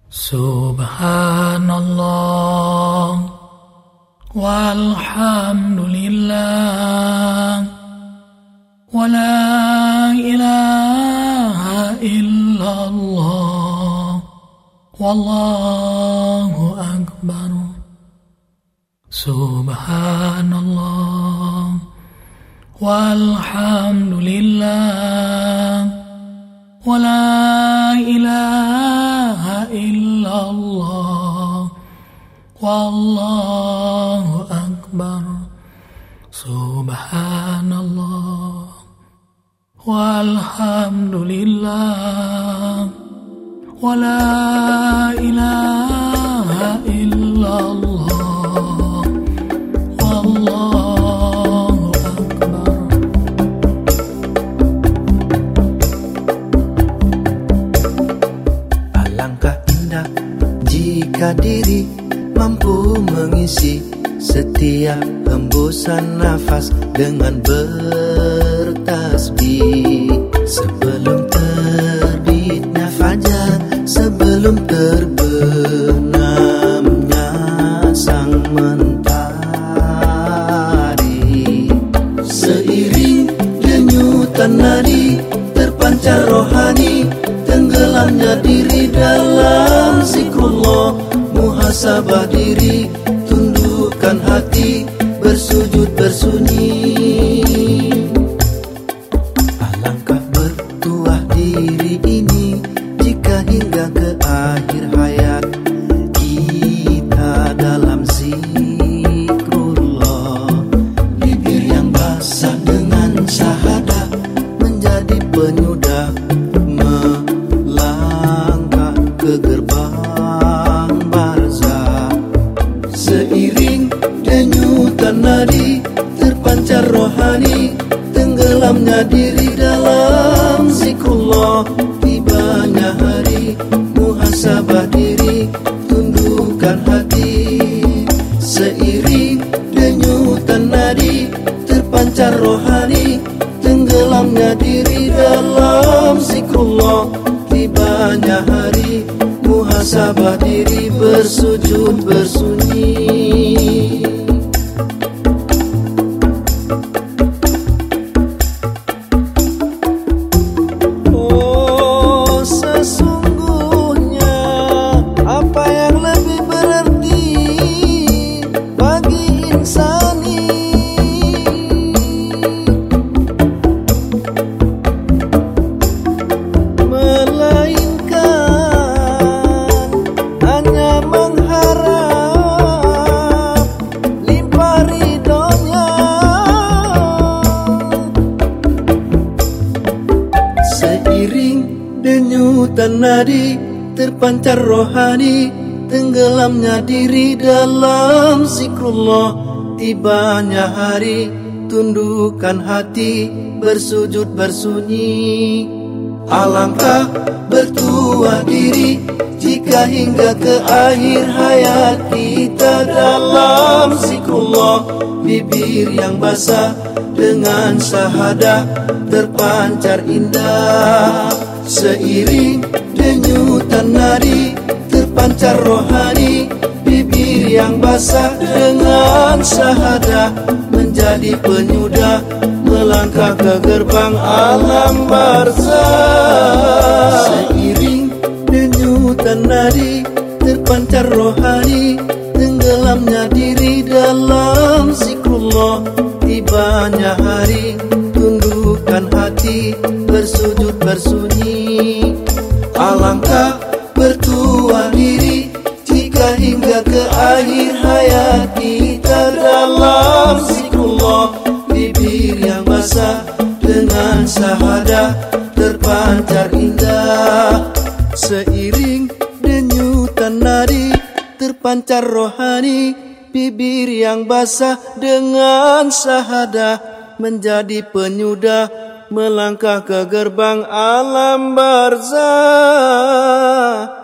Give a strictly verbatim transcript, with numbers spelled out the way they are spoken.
Subhanallah walhamdulillah wa la ilaha illallah wallahu akbar. Subhanallah walhamdulillah wa la ilaha illallah wallahu akbar. Subhanallah walhamdulillah wa la ilaha illallah wallahu akbar. Alangkah indah jika diri mampu mengisi setiap hembusan nafas dengan bertasbih. Sebelum terbitnya fajar, sebelum terbenamnya sang mentari, seiring denyutan nadi terpancar rohani, tenggelamnya diri dalam zikrullah. Muhasabah diri, tundukkan hati, bersujud bersunyi. Alangkah bertuah diri ini jika hingga ke akhir hayat kita dalam zikrullah. Bibir yang basah dengan syahadah menjadi penyudah melangkah ke gerbang. Seiring denyutan nadi terpancar rohani, tenggelamnya diri dalam zikrullah. Tibanya hari muhasabah diri, tundukkan hati. Seiring denyutan nadi terpancar rohani, tenggelamnya diri dalam zikrullah. Tibanya hari muhasabah diri, bersujud bersunyi. Oh, sesungguhnya apa yang lebih berarti bagi insani denyutan nadi terpancar rohani, tenggelamnya diri dalam zikrullah. Tibanya hari, tundukkan hati, bersujud bersunyi. Alangkah bertuah diri jika hingga ke akhir hayat kita dalam zikrullah. Bibir yang basah dengan syahadah terpancar indah. Seiring denyutan nadi terpancar rohani, bibir yang basah dengan syahadah menjadi penyudah melangkah ke gerbang alam barzakh. Seiring denyutan nadi terpancar rohani, tenggelamnya diri dalam zikrullah. Tibanya hari, tundukkan hati, bersujud bersunyi. Alangkah bertuah diri jika hingga ke akhir hayat kita dalam zikrullah. Bibir yang basah dengan syahadah terpancar indah. Seiring denyutan nadi terpancar rohani, bibir yang basah dengan syahadah menjadi penyudah melangkah ke gerbang alam barzakh.